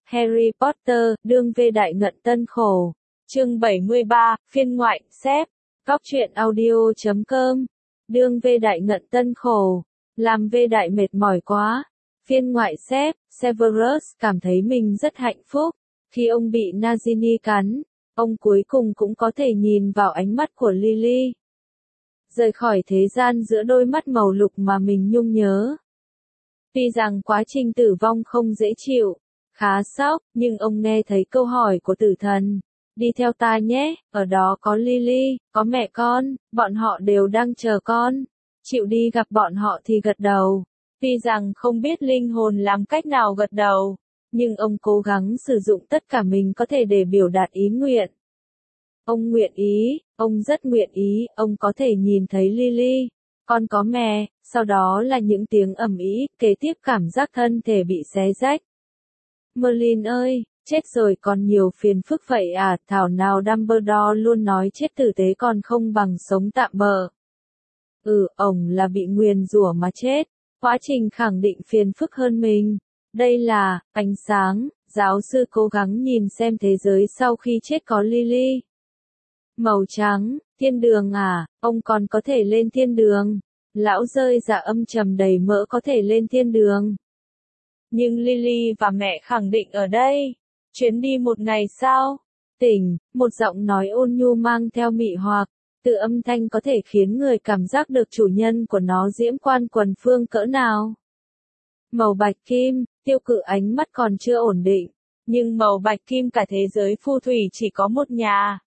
Harry Potter, đương vê đại ngận tân khổ. Chương 73, phiên ngoại, sếp. Góc truyện audio.com. Đương vê đại ngận tân khổ. Làm vê đại mệt mỏi quá. Phiên ngoại sếp, Severus cảm thấy mình rất hạnh phúc. Khi ông bị Nagini cắn, ông cuối cùng cũng có thể nhìn vào ánh mắt của Lily. Rời khỏi thế gian giữa đôi mắt màu lục mà mình nhung nhớ. Tuy rằng quá trình tử vong không dễ chịu, khá sốc, nhưng ông nghe thấy câu hỏi của tử thần. Đi theo ta nhé, ở đó có Lily, có mẹ con, bọn họ đều đang chờ con. Chịu đi gặp bọn họ thì gật đầu. Tuy rằng không biết linh hồn làm cách nào gật đầu, nhưng ông cố gắng sử dụng tất cả mình có thể để biểu đạt ý nguyện. Ông nguyện ý, ông rất nguyện ý, ông có thể nhìn thấy Lily, con có mẹ, sau đó là những tiếng ầm ĩ, kế tiếp cảm giác thân thể bị xé rách. Merlin ơi, chết rồi còn nhiều phiền phức vậy à, thảo nào Dumbledore luôn nói chết tử tế còn không bằng sống tạm bợ. Ổng là bị nguyền rủa mà chết, quá trình khẳng định phiền phức hơn mình. Đây là, ánh sáng, giáo sư cố gắng nhìn xem thế giới sau khi chết có Lily. Màu trắng, thiên đường à, ông còn có thể lên thiên đường. Lão rơi dạ âm trầm đầy mỡ có thể lên thiên đường. Nhưng Lily và mẹ khẳng định ở đây. Chuyến đi một ngày sao? Tỉnh, một giọng nói ôn nhu mang theo mị hoặc. Từ âm thanh có thể khiến người cảm giác được chủ nhân của nó diễm quan quần phương cỡ nào. Màu bạch kim, tiêu cự ánh mắt còn chưa ổn định. Nhưng màu bạch kim cả thế giới phù thủy chỉ có một nhà.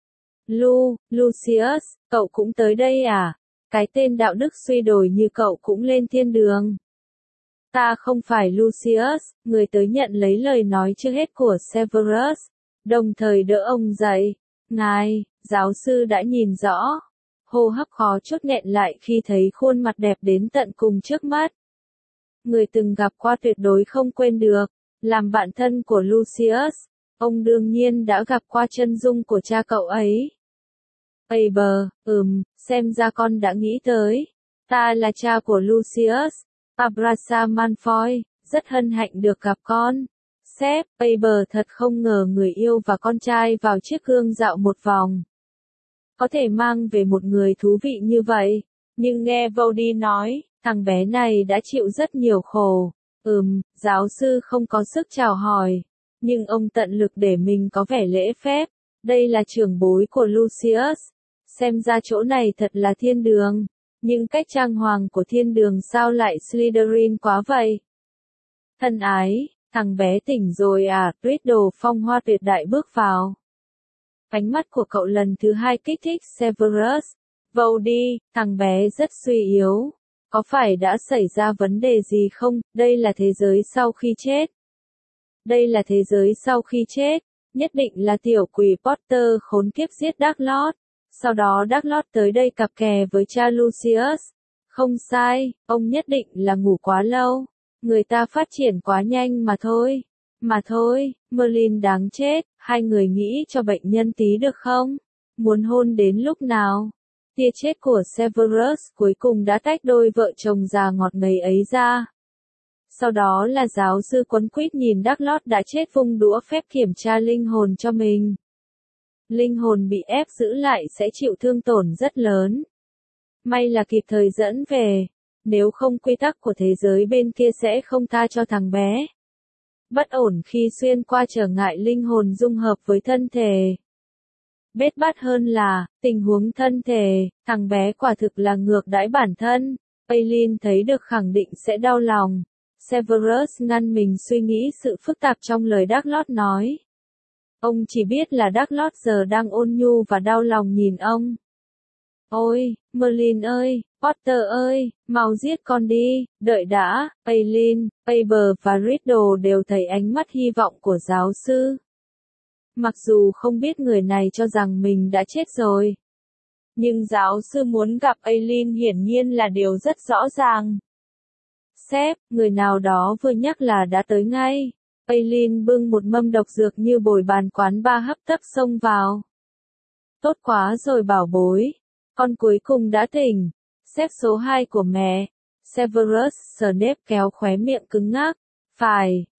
Lucius, cậu cũng tới đây à? Cái tên đạo đức suy đồi như cậu cũng lên thiên đường. Ta không phải Lucius, người tới nhận lấy lời nói chưa hết của Severus, đồng thời đỡ ông dậy. Ngài, giáo sư đã nhìn rõ. Hô hấp khó chốt nghẹn lại khi thấy khuôn mặt đẹp đến tận cùng trước mắt. Người từng gặp qua tuyệt đối không quên được. Làm bạn thân của Lucius, ông đương nhiên đã gặp qua chân dung của cha cậu ấy. Faber, xem ra con đã nghĩ tới. Ta là cha của Lucius, Abraham Malfoy, rất hân hạnh được gặp con. Sếp, Faber thật không ngờ người yêu và con trai vào chiếc gương dạo một vòng. Có thể mang về một người thú vị như vậy, nhưng nghe Vody nói, thằng bé này đã chịu rất nhiều khổ. Giáo sư không có sức chào hỏi, nhưng ông tận lực để mình có vẻ lễ phép. Đây là trưởng bối của Lucius. Xem ra chỗ này thật là thiên đường, nhưng cách trang hoàng của thiên đường sao lại Slytherin quá vậy? Thân ái, thằng bé tỉnh rồi à? Riddle phong hoa tuyệt đại bước vào. Ánh mắt của cậu lần thứ hai kích thích Severus. Vody, thằng bé rất suy yếu. Có phải đã xảy ra vấn đề gì không? Đây là thế giới sau khi chết. Đây là thế giới sau khi chết. Nhất định là tiểu quỷ Potter khốn kiếp giết Dumbledore. Sau đó Dumbledore tới đây cặp kè với cha Lucius. Không sai, ông nhất định là ngủ quá lâu. Người ta phát triển quá nhanh mà thôi. Merlin đáng chết, hai người nghĩ cho bệnh nhân tí được không? Muốn hôn đến lúc nào? Tia chết của Severus cuối cùng đã tách đôi vợ chồng già ngọt ngấy ấy ra. Sau đó là giáo sư quấn quýt nhìn Dumbledore đã chết vung đũa phép kiểm tra linh hồn cho mình. Linh hồn bị ép giữ lại sẽ chịu thương tổn rất lớn. May là kịp thời dẫn về, nếu không quy tắc của thế giới bên kia sẽ không tha cho thằng bé. Bất ổn khi xuyên qua trở ngại linh hồn dung hợp với thân thể. Bết bát hơn là, tình huống thân thể, thằng bé quả thực là ngược đãi bản thân. Aileen thấy được khẳng định sẽ đau lòng. Severus ngăn mình suy nghĩ sự phức tạp trong lời Dumbledore nói. Ông chỉ biết là Dumbledore giờ đang ôn nhu và đau lòng nhìn ông. Ôi, Merlin ơi, Potter ơi, mau giết con đi, đợi đã. Aileen, Faber và Riddle đều thấy ánh mắt hy vọng của giáo sư. Mặc dù không biết người này cho rằng mình đã chết rồi. Nhưng giáo sư muốn gặp Aileen hiển nhiên là điều rất rõ ràng. Sếp, người nào đó vừa nhắc là đã tới ngay. Aileen bưng một mâm độc dược như bồi bàn quán ba hấp tấp xông vào. Tốt quá rồi bảo bối. Con cuối cùng đã tỉnh. Sếp số 2 của mẹ. Severus Snape kéo khóe miệng cứng ngắc. Phải,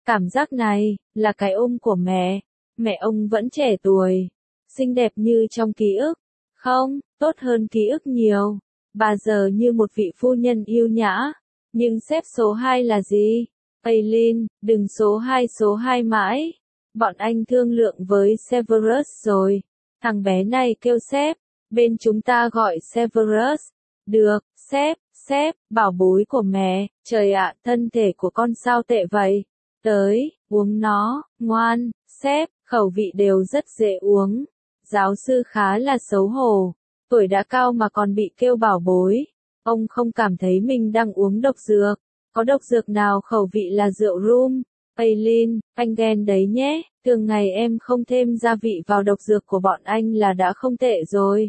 Cảm giác này, là cái ôm của mẹ. Mẹ ông vẫn trẻ tuổi, xinh đẹp như trong ký ức. Không, tốt hơn ký ức nhiều. Bà giờ như một vị phu nhân yêu nhã. Nhưng xếp số 2 là gì? Aileen, đừng số 2 mãi. Bọn anh thương lượng với Severus rồi. Thằng bé này kêu sếp. Bên chúng ta gọi Severus. Được, sếp, bảo bối của mẹ. Trời ạ, thân thể của con sao tệ vậy? Tới, uống nó, ngoan, sếp, khẩu vị đều rất dễ uống. Giáo sư khá là xấu hổ. Tuổi đã cao mà còn bị kêu bảo bối. Ông không cảm thấy mình đang uống độc dược. Có độc dược nào khẩu vị là rượu rum? Aileen, anh ghen đấy nhé. Thường ngày em không thêm gia vị vào độc dược của bọn anh là đã không tệ rồi.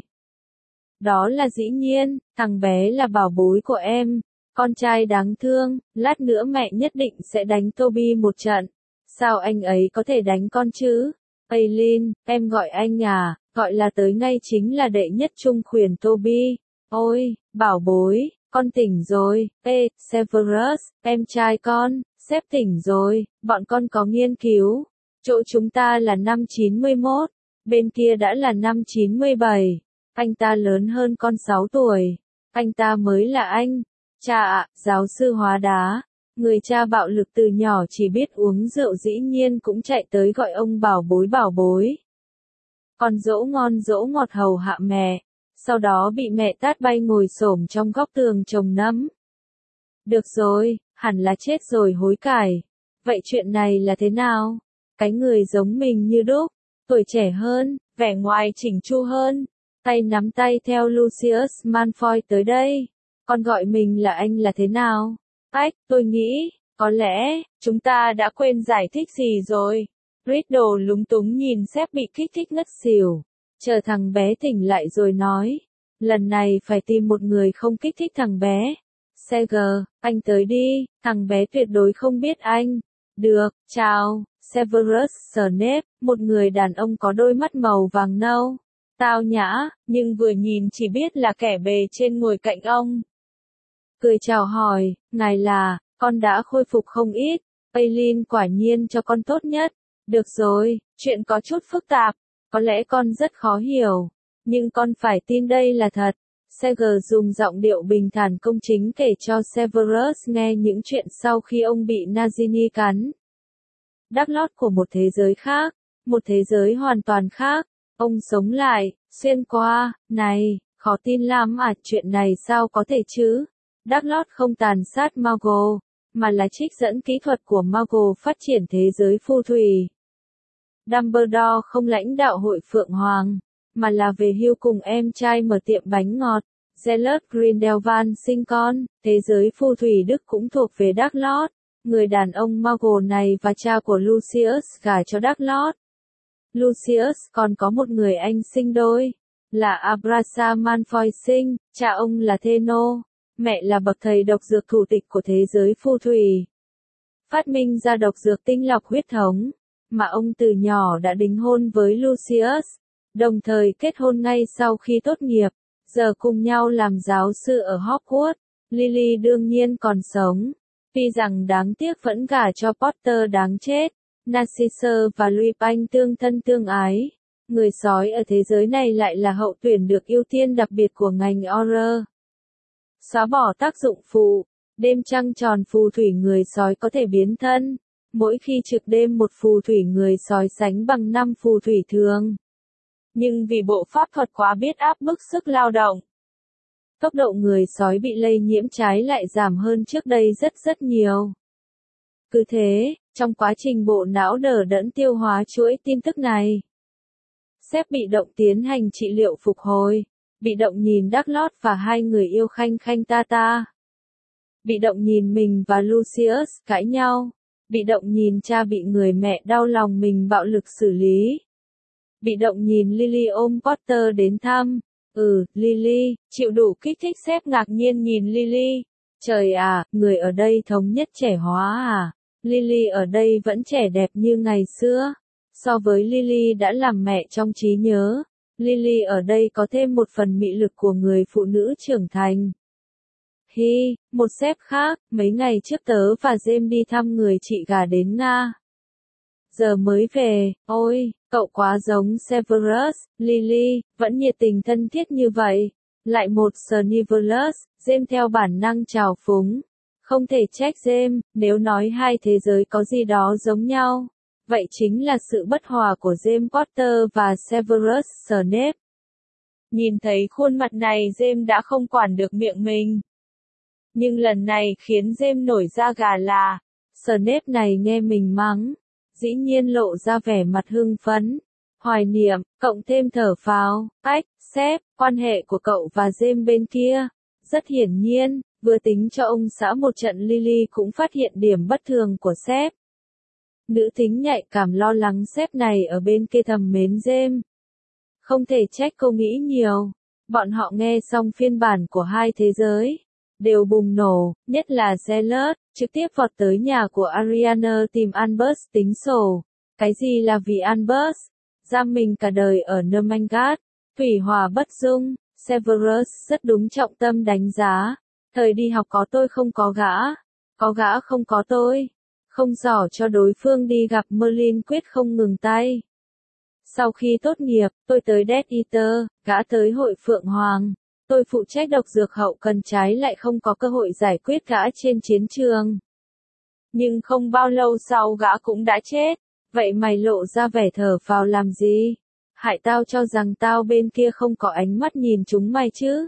Đó là dĩ nhiên, thằng bé là bảo bối của em. Con trai đáng thương, lát nữa mẹ nhất định sẽ đánh Toby một trận. Sao anh ấy có thể đánh con chứ? Aileen, em gọi anh à, gọi là tới ngay chính là đệ nhất trung khuyển Toby. Ôi, bảo bối, con tỉnh rồi. Ê, Severus, em trai con, sếp tỉnh rồi, bọn con có nghiên cứu. Chỗ chúng ta là năm 91, bên kia đã là năm 97. Anh ta lớn hơn con 6 tuổi. Anh ta mới là anh. Cha ạ, giáo sư hóa đá. Người cha bạo lực từ nhỏ chỉ biết uống rượu dĩ nhiên cũng chạy tới gọi ông bảo bối bảo bối. Con dỗ ngon dỗ ngọt hầu hạ mẹ. Sau đó bị mẹ tát bay ngồi xổm trong góc tường trồng nấm. Được rồi, hẳn là chết rồi hối cải. Vậy chuyện này là thế nào? Cái người giống mình như đúc, tuổi trẻ hơn, vẻ ngoài chỉnh chu hơn. Tay nắm tay theo Lucius Malfoy tới đây. Con gọi mình là anh là thế nào? Ách, tôi nghĩ, có lẽ, chúng ta đã quên giải thích gì rồi. Riddle lúng túng nhìn sếp bị kích thích ngất xỉu. Chờ thằng bé tỉnh lại rồi nói. Lần này phải tìm một người không kích thích thằng bé. Seger, anh tới đi, thằng bé tuyệt đối không biết anh. Được, chào, Severus Snape, một người đàn ông có đôi mắt màu vàng nâu. Tao nhã, nhưng vừa nhìn chỉ biết là kẻ bề trên ngồi cạnh ông. Cười chào hỏi, ngài là, con đã khôi phục không ít. Aileen quả nhiên cho con tốt nhất. Được rồi, chuyện có chút phức tạp, có lẽ con rất khó hiểu. Nhưng con phải tin đây là thật. Seger dùng giọng điệu bình thản công chính kể cho Severus nghe những chuyện sau khi ông bị Nagini cắn. Đắc lót của một thế giới khác, một thế giới hoàn toàn khác. Ông sống lại, xuyên qua, này, khó tin lắm à, chuyện này sao có thể chứ? Đắc lót không tàn sát Muggle, mà là trích dẫn kỹ thuật của Muggle phát triển thế giới phù thủy. Dumbledore không lãnh đạo hội Phượng Hoàng, mà là về hưu cùng em trai mở tiệm bánh ngọt. Gellert Grindelwald sinh con, thế giới phù thủy Đức cũng thuộc về Đắc lót. Người đàn ông Muggle này và cha của Lucius gả cho Đắc lót. Lucius còn có một người anh sinh đôi, là Abrasa Malfoy sinh, cha ông là Theno, mẹ là bậc thầy độc dược thủ tịch của thế giới phù thủy. Phát minh ra độc dược tinh lọc huyết thống, mà ông từ nhỏ đã đính hôn với Lucius, đồng thời kết hôn ngay sau khi tốt nghiệp, giờ cùng nhau làm giáo sư ở Hogwarts. Lily đương nhiên còn sống, tuy rằng đáng tiếc vẫn gả cho Potter đáng chết. Narcisse và Lupin tương thân tương ái. Người sói ở thế giới này lại là hậu tuyển được ưu tiên đặc biệt của ngành horror. Xóa bỏ tác dụng phụ. Đêm trăng tròn phù thủy người sói có thể biến thân. Mỗi khi trực đêm một phù thủy người sói sánh bằng 5 phù thủy thường. Nhưng vì bộ pháp thuật quá biết áp bức sức lao động, tốc độ người sói bị lây nhiễm trái lại giảm hơn trước đây rất nhiều. Cứ thế, trong quá trình bộ não đờ đẫn tiêu hóa chuỗi tin tức này, sếp bị động tiến hành trị liệu phục hồi, bị động nhìn Đắc lót và hai người yêu khanh khanh ta ta. Bị động nhìn mình và Lucius cãi nhau, bị động nhìn cha bị người mẹ đau lòng mình bạo lực xử lý. Bị động nhìn Lily ôm Potter đến thăm. Lily, chịu đủ kích thích sếp ngạc nhiên nhìn Lily. Trời à, người ở đây thống nhất trẻ hóa à? Lily ở đây vẫn trẻ đẹp như ngày xưa. So với Lily đã làm mẹ trong trí nhớ, Lily ở đây có thêm một phần mị lực của người phụ nữ trưởng thành. Hi, một sếp khác, mấy ngày trước tớ và James đi thăm người chị gả đến Nga. Giờ mới về, ôi, cậu quá giống Severus, Lily, vẫn nhiệt tình thân thiết như vậy. Lại một Snivellus, James theo bản năng trào phúng. Không thể trách James, nếu nói hai thế giới có gì đó giống nhau. Vậy chính là sự bất hòa của James Potter và Severus Snape. Nhìn thấy khuôn mặt này James đã không quản được miệng mình. Nhưng lần này khiến James nổi da gà là, Snape này nghe mình mắng, dĩ nhiên lộ ra vẻ mặt hưng phấn, hoài niệm, cộng thêm thở phào, ách, sếp, quan hệ của cậu và James bên kia. Rất hiển nhiên, vừa tính cho ông xã một trận Lily cũng phát hiện điểm bất thường của sếp. Nữ tính nhạy cảm lo lắng sếp này ở bên kia thầm mến James. Không thể trách cô nghĩ nhiều. Bọn họ nghe xong phiên bản của hai thế giới, đều bùng nổ, nhất là Zealot, trực tiếp vọt tới nhà của Ariana tìm Albus tính sổ. Cái gì là vì Albus? Giam mình cả đời ở Nermangard, thủy hòa bất dung. Severus rất đúng trọng tâm đánh giá. Thời đi học có tôi không có gã không có tôi. Không giỏ cho đối phương đi gặp Merlin quyết không ngừng tay. Sau khi tốt nghiệp, tôi tới Death Eater, gã tới hội Phượng Hoàng. Tôi phụ trách độc dược hậu cần trái lại không có cơ hội giải quyết gã trên chiến trường. Nhưng không bao lâu sau gã cũng đã chết. Vậy mày lộ ra vẻ thở phào làm gì? Hại tao cho rằng tao bên kia không có ánh mắt nhìn chúng mày chứ.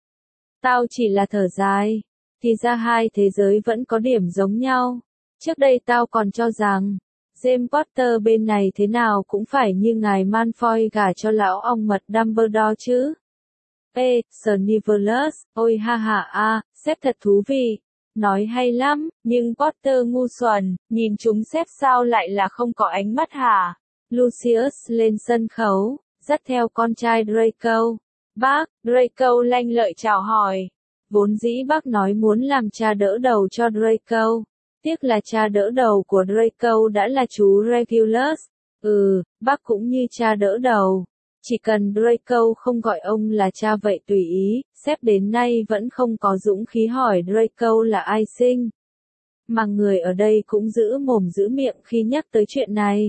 Tao chỉ là thở dài. Thì ra hai thế giới vẫn có điểm giống nhau. Trước đây tao còn cho rằng, James Potter bên này thế nào cũng phải như ngài Malfoy gả cho lão ong mật Dumbledore chứ. Ê, Snivellus, ôi ha ha a, sếp thật thú vị. Nói hay lắm, nhưng Potter ngu xuẩn, nhìn chúng sếp sao lại là không có ánh mắt hả? Lucius lên sân khấu, dắt theo con trai Draco. Bác, Draco lanh lợi chào hỏi. Vốn dĩ bác nói muốn làm cha đỡ đầu cho Draco. Tiếc là cha đỡ đầu của Draco đã là chú Regulus. Bác cũng như cha đỡ đầu. Chỉ cần Draco không gọi ông là cha vậy tùy ý, sếp đến nay vẫn không có dũng khí hỏi Draco là ai sinh. Mà người ở đây cũng giữ mồm giữ miệng khi nhắc tới chuyện này.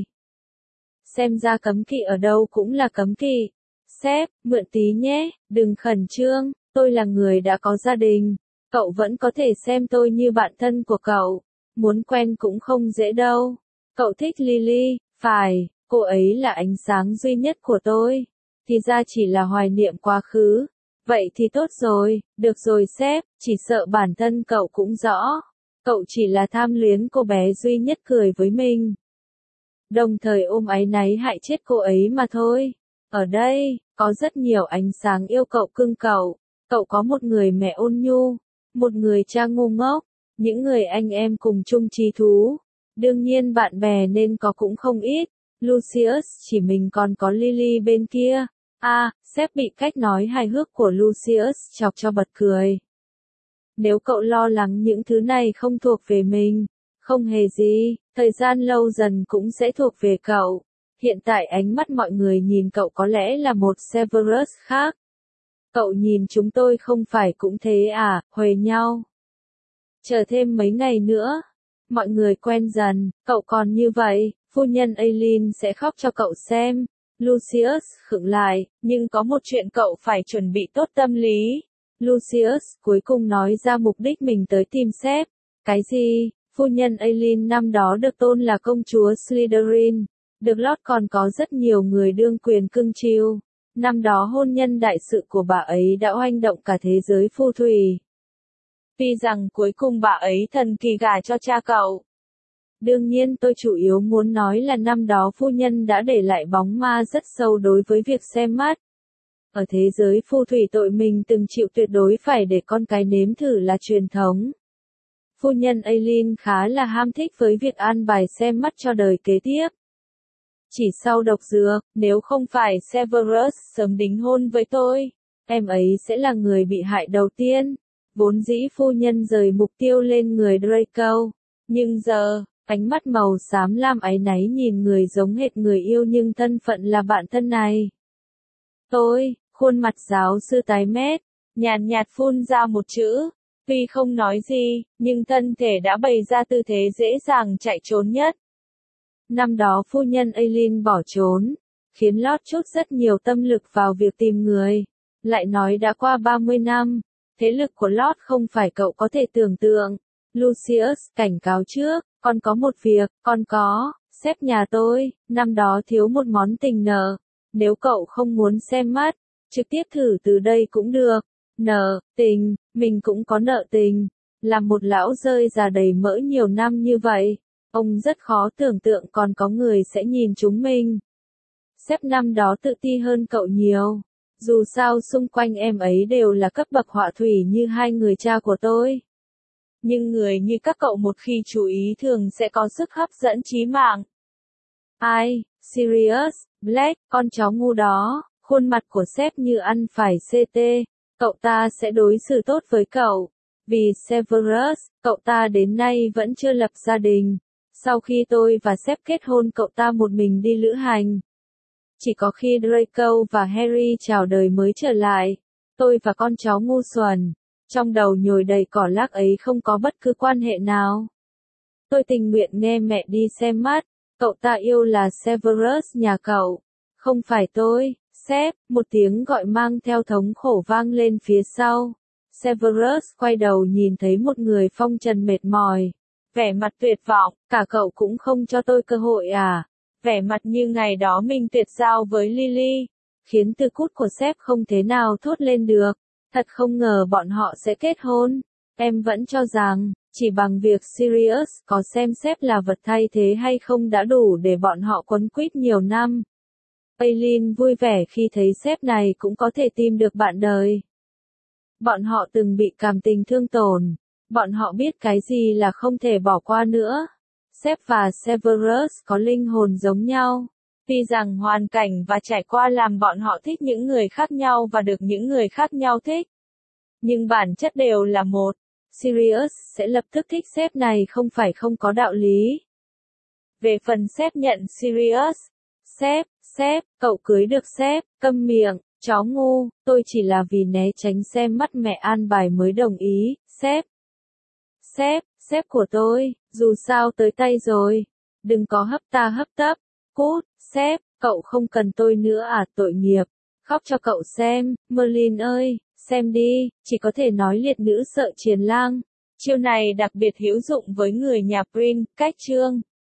Xem ra cấm kỵ ở đâu cũng là cấm kỵ. Sếp, mượn tí nhé, đừng khẩn trương, tôi là người đã có gia đình. Cậu vẫn có thể xem tôi như bạn thân của cậu. Muốn quen cũng không dễ đâu. Cậu thích Lily, phải, cô ấy là ánh sáng duy nhất của tôi. Thì ra chỉ là hoài niệm quá khứ. Vậy thì tốt rồi, được rồi sếp, chỉ sợ bản thân cậu cũng rõ. Cậu chỉ là tham luyến cô bé duy nhất cười với mình. Đồng thời ôm áy náy hại chết cô ấy mà thôi. Ở đây, có rất nhiều ánh sáng yêu cậu cưng cậu. Cậu có một người mẹ ôn nhu, một người cha ngu ngốc, những người anh em cùng chung chí thú. Đương nhiên bạn bè nên có cũng không ít. Lucius chỉ mình còn có Lily bên kia. Sếp bị cách nói hài hước của Lucius chọc cho bật cười. Nếu cậu lo lắng những thứ này không thuộc về mình, không hề gì, thời gian lâu dần cũng sẽ thuộc về cậu. Hiện tại ánh mắt mọi người nhìn cậu có lẽ là một Severus khác. Cậu nhìn chúng tôi không phải cũng thế à, huề nhau. Chờ thêm mấy ngày nữa, mọi người quen dần, cậu còn như vậy, phu nhân Aileen sẽ khóc cho cậu xem. Lucius khựng lại, nhưng có một chuyện cậu phải chuẩn bị tốt tâm lý. Lucius cuối cùng nói ra mục đích mình tới tìm sếp. Cái gì? Phu nhân Aileen năm đó được tôn là công chúa Slytherin. Được lót còn có rất nhiều người đương quyền cưng chiều. Năm đó hôn nhân đại sự của bà ấy đã oanh động cả thế giới phù thủy. Tuy rằng cuối cùng bà ấy thần kỳ gả cho cha cậu. Đương nhiên tôi chủ yếu muốn nói là năm đó phu nhân đã để lại bóng ma rất sâu đối với việc xem mắt. Ở thế giới phù thủy tội mình từng chịu tuyệt đối phải để con cái nếm thử là truyền thống. Phu nhân Aileen khá là ham thích với việc an bài xem mắt cho đời kế tiếp. Chỉ sau độc dược, nếu không phải Severus sớm đính hôn với tôi, em ấy sẽ là người bị hại đầu tiên. Vốn dĩ phu nhân rời mục tiêu lên người Draco. Nhưng giờ, ánh mắt màu xám lam áy náy nhìn người giống hệt người yêu nhưng thân phận là bạn thân này. Tôi, khuôn mặt giáo sư tái mét, nhàn nhạt phun ra một chữ. Tuy không nói gì, nhưng thân thể đã bày ra tư thế dễ dàng chạy trốn nhất. Năm đó phu nhân Aileen bỏ trốn, khiến Lord chút rất nhiều tâm lực vào việc tìm người. Lại nói đã qua 30 năm, thế lực của Lord không phải cậu có thể tưởng tượng. Lucius cảnh cáo trước, con có một việc, con có, sếp nhà tôi, năm đó thiếu một món tình nợ. Nếu cậu không muốn xem mắt, trực tiếp thử từ đây cũng được. Nợ, tình, mình cũng có nợ tình. Làm một lão rơi già đầy mỡ nhiều năm như vậy, ông rất khó tưởng tượng còn có người sẽ nhìn chúng mình. Sếp năm đó tự ti hơn cậu nhiều. Dù sao xung quanh em ấy đều là cấp bậc họa thủy như hai người cha của tôi. Nhưng người như các cậu một khi chú ý thường sẽ có sức hấp dẫn chí mạng. Ai, Sirius, Black, con chó ngu đó, khuôn mặt của sếp như ăn phải CT, cậu ta sẽ đối xử tốt với cậu. Vì Severus, cậu ta đến nay vẫn chưa lập gia đình. Sau khi tôi và sếp kết hôn cậu ta một mình đi lữ hành. Chỉ có khi Draco và Harry chào đời mới trở lại. Tôi và con chó ngu xuẩn, trong đầu nhồi đầy cỏ lác ấy không có bất cứ quan hệ nào. Tôi tình nguyện nghe mẹ đi xem mắt. Cậu ta yêu là Severus nhà cậu, không phải tôi. Sếp, một tiếng gọi mang theo thống khổ vang lên phía sau. Severus quay đầu nhìn thấy một người phong trần mệt mỏi. Vẻ mặt tuyệt vọng, cả cậu cũng không cho tôi cơ hội à? Vẻ mặt như ngày đó mình tuyệt giao với Lily, khiến từ cút của sếp không thế nào thốt lên được. Thật không ngờ bọn họ sẽ kết hôn. Em vẫn cho rằng, chỉ bằng việc Sirius có xem sếp là vật thay thế hay không đã đủ để bọn họ quấn quýt nhiều năm. Aileen vui vẻ khi thấy sếp này cũng có thể tìm được bạn đời. Bọn họ từng bị cảm tình thương tổn. Bọn họ biết cái gì là không thể bỏ qua nữa. Sếp và Severus có linh hồn giống nhau. Tuy rằng hoàn cảnh và trải qua làm bọn họ thích những người khác nhau và được những người khác nhau thích. Nhưng bản chất đều là một. Sirius sẽ lập tức thích sếp này không phải không có đạo lý. Về phần sếp nhận Sirius. Sếp, cậu cưới được sếp, câm miệng, chó ngu, tôi chỉ là vì né tránh xem mắt mẹ an bài mới đồng ý, Sếp của tôi, dù sao tới tay rồi. Đừng có hấp ta hấp tấp. Cút, sếp, cậu không cần tôi nữa à, tội nghiệp. Khóc cho cậu xem, Merlin ơi, xem đi, chỉ có thể nói liệt nữ sợ triền lang. Chiêu này đặc biệt hữu dụng với người nhà Prin, cách chương.